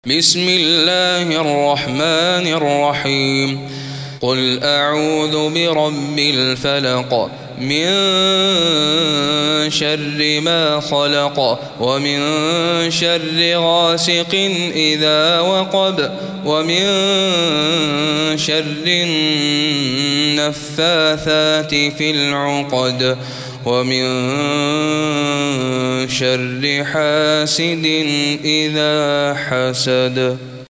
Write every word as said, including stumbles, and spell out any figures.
بسم الله الرحمن الرحيم قل أعوذ برب الفلق من شر ما خلق ومن شر غاسق إذا وقب ومن شر النفاثات في العقد ومن شر حاسد إذا حسد.